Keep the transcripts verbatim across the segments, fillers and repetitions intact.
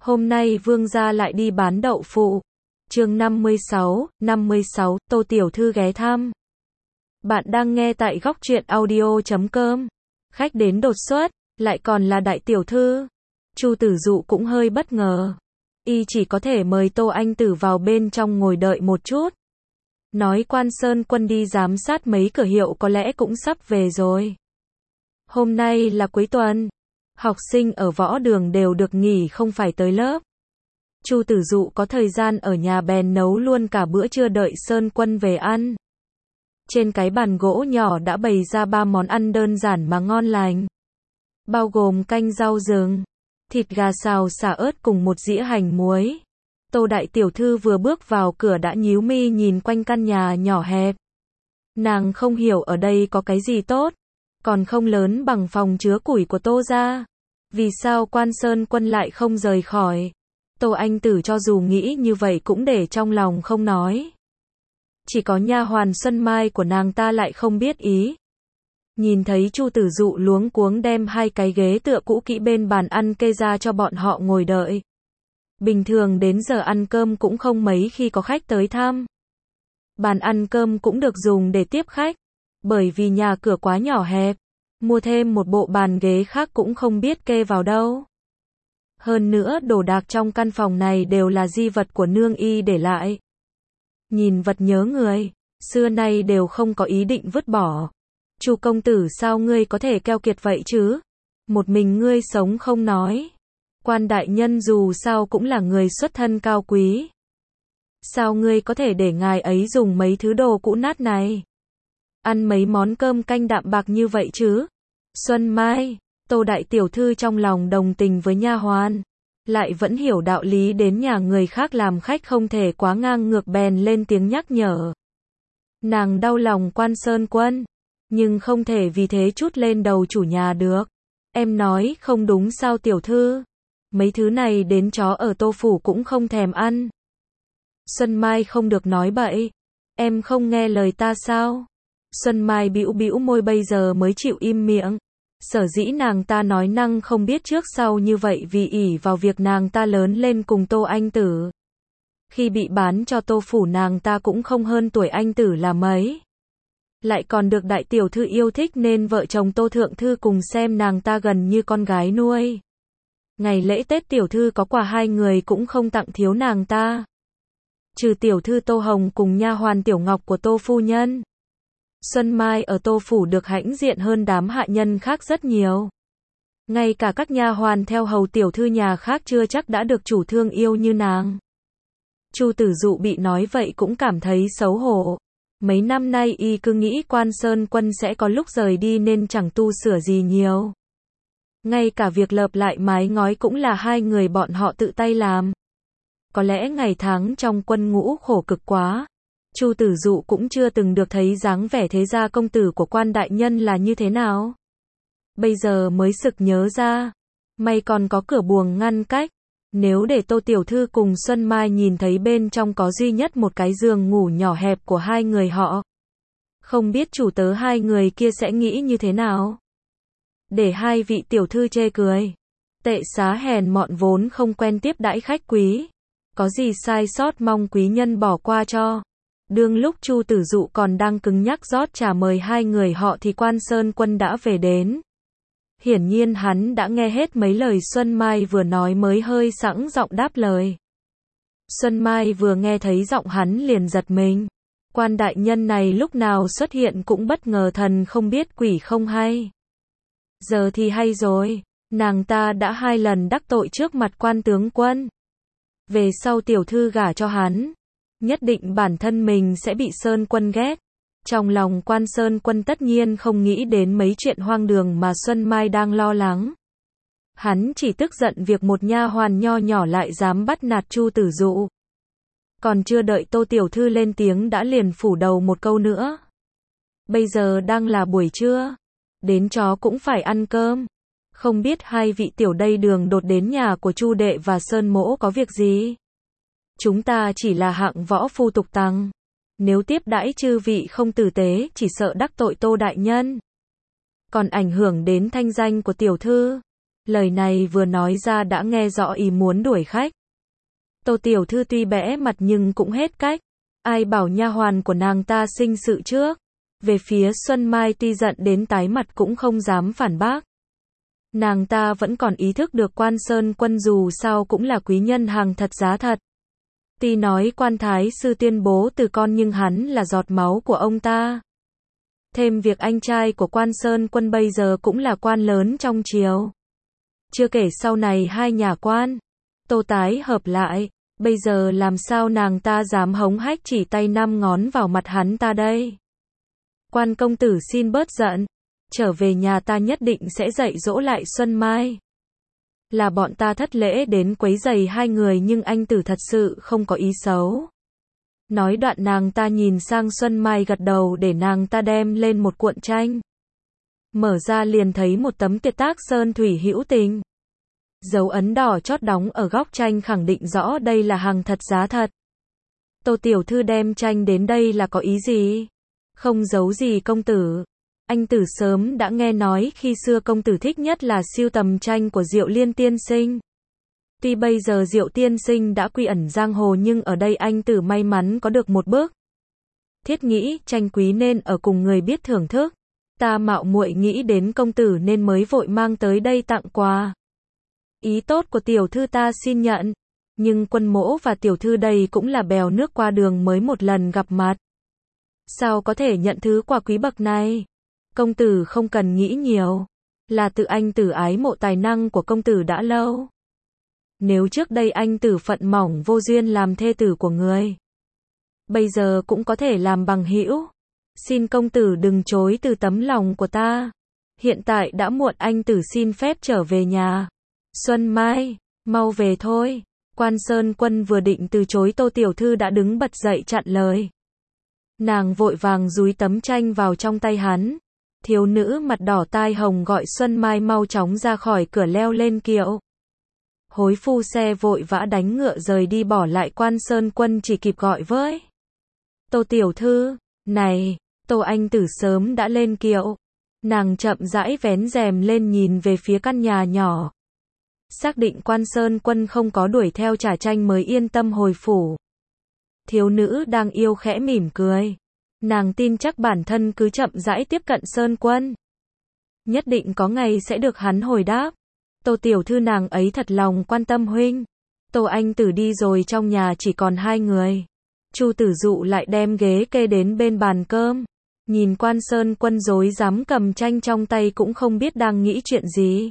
Hôm nay Vương gia lại đi bán đậu phụ. Chương năm mươi sáu, năm mươi sáu, Tô tiểu thư ghé thăm. Bạn đang nghe tại góc truyện audio chấm com. Khách đến đột xuất, lại còn là đại tiểu thư. Chu Tử Dụ cũng hơi bất ngờ. Y chỉ có thể mời Tô Anh Tử vào bên trong ngồi đợi một chút. Nói Quan Sơn Quân đi giám sát mấy cửa hiệu có lẽ cũng sắp về rồi. Hôm nay là cuối tuần. Học sinh ở võ đường đều được nghỉ không phải tới lớp. Chu Tử Dụ có thời gian ở nhà bèn nấu luôn cả bữa trưa đợi Sơn Quân về ăn. Trên cái bàn gỗ nhỏ đã bày ra ba món ăn đơn giản mà ngon lành. Bao gồm canh rau rừng, thịt gà xào xả ớt cùng một dĩa hành muối. Tô đại tiểu thư vừa bước vào cửa đã nhíu mi nhìn quanh căn nhà nhỏ hẹp. Nàng không hiểu ở đây có cái gì tốt, còn không lớn bằng phòng chứa củi của Tô gia. Vì sao Quan Sơn Quân lại không rời khỏi? Tô Anh Tử cho dù nghĩ như vậy cũng để trong lòng không nói. Chỉ có nha hoàn Xuân Mai của nàng ta lại không biết ý. Nhìn thấy Chu Tử Dụ luống cuống đem hai cái ghế tựa cũ kỹ bên bàn ăn kê ra cho bọn họ ngồi đợi. Bình thường đến giờ ăn cơm cũng không mấy khi có khách tới thăm. Bàn ăn cơm cũng được dùng để tiếp khách. Bởi vì nhà cửa quá nhỏ hẹp, mua thêm một bộ bàn ghế khác cũng không biết kê vào đâu. Hơn nữa đồ đạc trong căn phòng này đều là di vật của nương y để lại. Nhìn vật nhớ người, xưa nay đều không có ý định vứt bỏ. Chu công tử sao ngươi có thể keo kiệt vậy chứ? Một mình ngươi sống không nói. Quan đại nhân dù sao cũng là người xuất thân cao quý. Sao ngươi có thể để ngài ấy dùng mấy thứ đồ cũ nát này? Ăn mấy món cơm canh đạm bạc như vậy chứ? Xuân Mai, Tô đại tiểu thư trong lòng đồng tình với nha hoàn, lại vẫn hiểu đạo lý đến nhà người khác làm khách không thể quá ngang ngược bèn lên tiếng nhắc nhở. Nàng đau lòng Quan Sơn Quân, nhưng không thể vì thế trút lên đầu chủ nhà được. Em nói không đúng sao tiểu thư? Mấy thứ này đến chó ở Tô phủ cũng không thèm ăn. Xuân Mai không được nói bậy. Em không nghe lời ta sao? Xuân Mai bĩu bĩu môi bây giờ mới chịu im miệng. Sở dĩ nàng ta nói năng không biết trước sau như vậy vì ỷ vào việc nàng ta lớn lên cùng Tô Anh Tử. Khi bị bán cho Tô phủ nàng ta cũng không hơn tuổi Anh Tử là mấy. Lại còn được đại tiểu thư yêu thích nên vợ chồng Tô Thượng Thư cùng xem nàng ta gần như con gái nuôi. Ngày lễ Tết tiểu thư có quà hai người cũng không tặng thiếu nàng ta. Trừ tiểu thư Tô Hồng cùng nha hoàn Tiểu Ngọc của Tô phu nhân. Xuân Mai ở Tô phủ được hãnh diện hơn đám hạ nhân khác rất nhiều. Ngay cả các nha hoàn theo hầu tiểu thư nhà khác chưa chắc đã được chủ thương yêu như nàng. Chu Tử Dụ bị nói vậy cũng cảm thấy xấu hổ. Mấy năm nay y cứ nghĩ Quan Sơn Quân sẽ có lúc rời đi nên chẳng tu sửa gì nhiều. Ngay cả việc lợp lại mái ngói cũng là hai người bọn họ tự tay làm. Có lẽ ngày tháng trong quân ngũ khổ cực quá. Chu Tử Dụ cũng chưa từng được thấy dáng vẻ thế gia công tử của Quan đại nhân là như thế nào. Bây giờ mới sực nhớ ra. May còn có cửa buồng ngăn cách. Nếu để Tô tiểu thư cùng Xuân Mai nhìn thấy bên trong có duy nhất một cái giường ngủ nhỏ hẹp của hai người họ. Không biết chủ tớ hai người kia sẽ nghĩ như thế nào. Để hai vị tiểu thư chê cười. Tệ xá hèn mọn vốn không quen tiếp đãi khách quý. Có gì sai sót mong quý nhân bỏ qua cho. Đương lúc Chu Tử Dụ còn đang cứng nhắc rót trà mời hai người họ thì Quan Sơn Quân đã về đến. Hiển nhiên hắn đã nghe hết mấy lời Xuân Mai vừa nói mới hơi sẵn giọng đáp lời. Xuân Mai vừa nghe thấy giọng hắn liền giật mình. Quan đại nhân này lúc nào xuất hiện cũng bất ngờ thần không biết quỷ không hay. Giờ thì hay rồi, nàng ta đã hai lần đắc tội trước mặt Quan tướng quân. Về sau tiểu thư gả cho hắn, nhất định bản thân mình sẽ bị Sơn Quân ghét. Trong lòng Quan Sơn Quân tất nhiên không nghĩ đến mấy chuyện hoang đường mà Xuân Mai đang lo lắng. Hắn chỉ tức giận việc một nha hoàn nho nhỏ lại dám bắt nạt Chu Tử Dụ. Còn chưa đợi Tô tiểu thư lên tiếng đã liền phủ đầu một câu nữa. Bây giờ đang là buổi trưa, đến chó cũng phải ăn cơm. Không biết hai vị tiểu đây đường đột đến nhà của Chu đệ và Sơn mỗ có việc gì? Chúng ta chỉ là hạng võ phu tục tằng. Nếu tiếp đãi chư vị không tử tế, chỉ sợ đắc tội Tô đại nhân. Còn ảnh hưởng đến thanh danh của tiểu thư. Lời này vừa nói ra đã nghe rõ ý muốn đuổi khách. Tô tiểu thư tuy bẽ mặt nhưng cũng hết cách. Ai bảo nha hoàn của nàng ta sinh sự trước. Về phía Xuân Mai tuy giận đến tái mặt cũng không dám phản bác. Nàng ta vẫn còn ý thức được Quan Sơn Quân dù sao cũng là quý nhân hàng thật giá thật. Tuy nói Quan Thái sư tuyên bố từ con nhưng hắn là giọt máu của ông ta. Thêm việc anh trai của Quan Sơn Quân bây giờ cũng là quan lớn trong triều. Chưa kể sau này hai nhà quan, Tô tái hợp lại, bây giờ làm sao nàng ta dám hống hách chỉ tay năm ngón vào mặt hắn ta đây. Quan công tử xin bớt giận, trở về nhà ta nhất định sẽ dạy dỗ lại Xuân Mai. Là bọn ta thất lễ đến quấy rầy hai người nhưng anh tử thật sự không có ý xấu. Nói đoạn nàng ta nhìn sang Xuân Mai gật đầu để nàng ta đem lên một cuộn tranh. Mở ra liền thấy một tấm tuyệt tác sơn thủy hữu tình. Dấu ấn đỏ chót đóng ở góc tranh khẳng định rõ đây là hàng thật giá thật. Tô tiểu thư đem tranh đến đây là có ý gì? Không giấu gì công tử. Anh tử sớm đã nghe nói khi xưa công tử thích nhất là sưu tầm tranh của Diệu Liên tiên sinh. Tuy bây giờ Diệu tiên sinh đã quy ẩn giang hồ nhưng ở đây anh tử may mắn có được một bước. Thiết nghĩ tranh quý nên ở cùng người biết thưởng thức. Ta mạo muội nghĩ đến công tử nên mới vội mang tới đây tặng quà. Ý tốt của tiểu thư ta xin nhận. Nhưng Quân mỗ và tiểu thư đây cũng là bèo nước qua đường mới một lần gặp mặt. Sao có thể nhận thứ quà quý bậc này? Công tử không cần nghĩ nhiều. Là tự anh tử ái mộ tài năng của công tử đã lâu. Nếu trước đây anh tử phận mỏng vô duyên làm thê tử của người, bây giờ cũng có thể làm bằng hữu. Xin công tử đừng chối từ tấm lòng của ta. Hiện tại đã muộn, anh tử xin phép trở về nhà. Xuân Mai, mau về thôi. Quan Sơn Quân vừa định từ chối Tô tiểu thư đã đứng bật dậy chặn lời. Nàng vội vàng dúi tấm tranh vào trong tay hắn. Thiếu nữ mặt đỏ tai hồng gọi Xuân Mai mau chóng ra khỏi cửa leo lên kiệu. Hối phu xe vội vã đánh ngựa rời đi bỏ lại Quan Sơn Quân chỉ kịp gọi với. Tô tiểu thư, này, Tô anh tử sớm đã lên kiệu. Nàng chậm rãi vén rèm lên nhìn về phía căn nhà nhỏ. Xác định Quan Sơn Quân không có đuổi theo trả tranh mới yên tâm hồi phủ. Thiếu nữ đang yêu khẽ mỉm cười. Nàng tin chắc bản thân cứ chậm rãi tiếp cận Sơn Quân, nhất định có ngày sẽ được hắn hồi đáp. Tô tiểu thư nàng ấy thật lòng quan tâm huynh. Tô anh tử đi rồi trong nhà chỉ còn hai người. Chu tử dụ lại đem ghế kê đến bên bàn cơm. Nhìn Quan Sơn Quân rối rắm cầm tranh trong tay cũng không biết đang nghĩ chuyện gì.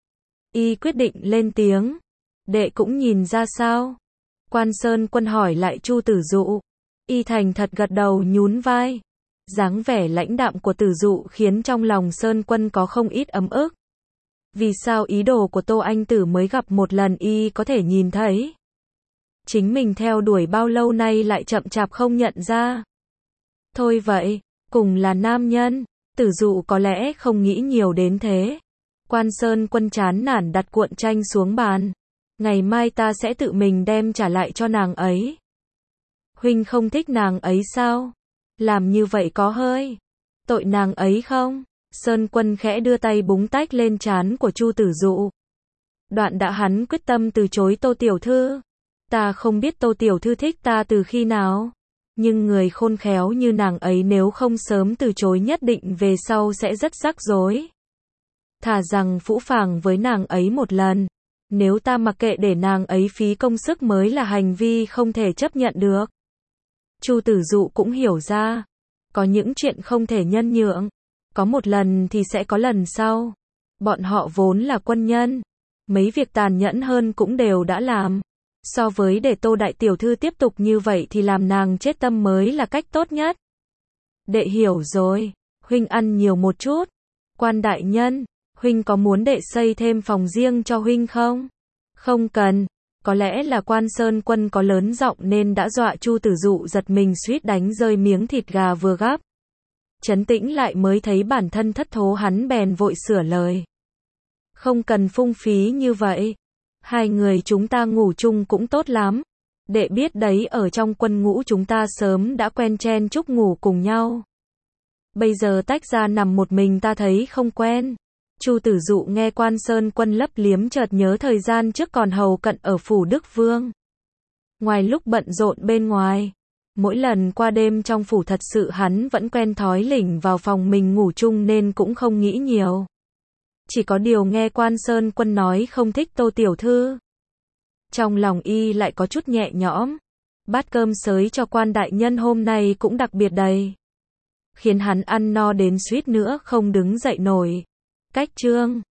Y quyết định lên tiếng. Đệ cũng nhìn ra sao? Quan Sơn Quân hỏi lại Chu tử dụ. Y thành thật gật đầu nhún vai. Dáng vẻ lãnh đạm của tử dụ khiến trong lòng Sơn Quân có không ít ấm ức. Vì sao ý đồ của Tô anh tử mới gặp một lần y có thể nhìn thấy? Chính mình theo đuổi bao lâu nay lại chậm chạp không nhận ra? Thôi vậy, cùng là nam nhân, tử dụ có lẽ không nghĩ nhiều đến thế. Quan Sơn Quân chán nản đặt cuộn tranh xuống bàn. Ngày mai ta sẽ tự mình đem trả lại cho nàng ấy. Huynh không thích nàng ấy sao? Làm như vậy có hơi tội nàng ấy không? Sơn Quân khẽ đưa tay búng tách lên trán của Chu tử dụ. Đoạn đã hắn quyết tâm từ chối Tô tiểu thư. Ta không biết Tô tiểu thư thích ta từ khi nào. Nhưng người khôn khéo như nàng ấy nếu không sớm từ chối nhất định về sau sẽ rất rắc rối. Thà rằng phũ phàng với nàng ấy một lần. Nếu ta mặc kệ để nàng ấy phí công sức mới là hành vi không thể chấp nhận được. Chu tử dụ cũng hiểu ra. Có những chuyện không thể nhân nhượng. Có một lần thì sẽ có lần sau. Bọn họ vốn là quân nhân. Mấy việc tàn nhẫn hơn cũng đều đã làm. So với để Tô đại tiểu thư tiếp tục như vậy thì làm nàng chết tâm mới là cách tốt nhất. Đệ hiểu rồi. Huynh ăn nhiều một chút. Quan đại nhân, huynh có muốn đệ xây thêm phòng riêng cho huynh không? Không cần. Có lẽ là Quan Sơn Quân có lớn giọng nên đã dọa Chu tử dụ giật mình suýt đánh rơi miếng thịt gà vừa gắp. Trấn tĩnh lại mới thấy bản thân thất thố hắn bèn vội sửa lời. Không cần phung phí như vậy. Hai người chúng ta ngủ chung cũng tốt lắm. Đệ biết đấy, ở trong quân ngũ chúng ta sớm đã quen chen chúc ngủ cùng nhau. Bây giờ tách ra nằm một mình ta thấy không quen. Chu Tử Dụ nghe Quan Sơn Quân lấp liếm chợt nhớ thời gian trước còn hầu cận ở phủ Đức Vương. Ngoài lúc bận rộn bên ngoài, mỗi lần qua đêm trong phủ thật sự hắn vẫn quen thói lỉnh vào phòng mình ngủ chung nên cũng không nghĩ nhiều. Chỉ có điều nghe Quan Sơn Quân nói không thích Tô tiểu thư, trong lòng y lại có chút nhẹ nhõm. Bát cơm xới cho Quan đại nhân hôm nay cũng đặc biệt đầy, khiến hắn ăn no đến suýt nữa không đứng dậy nổi. Cách chương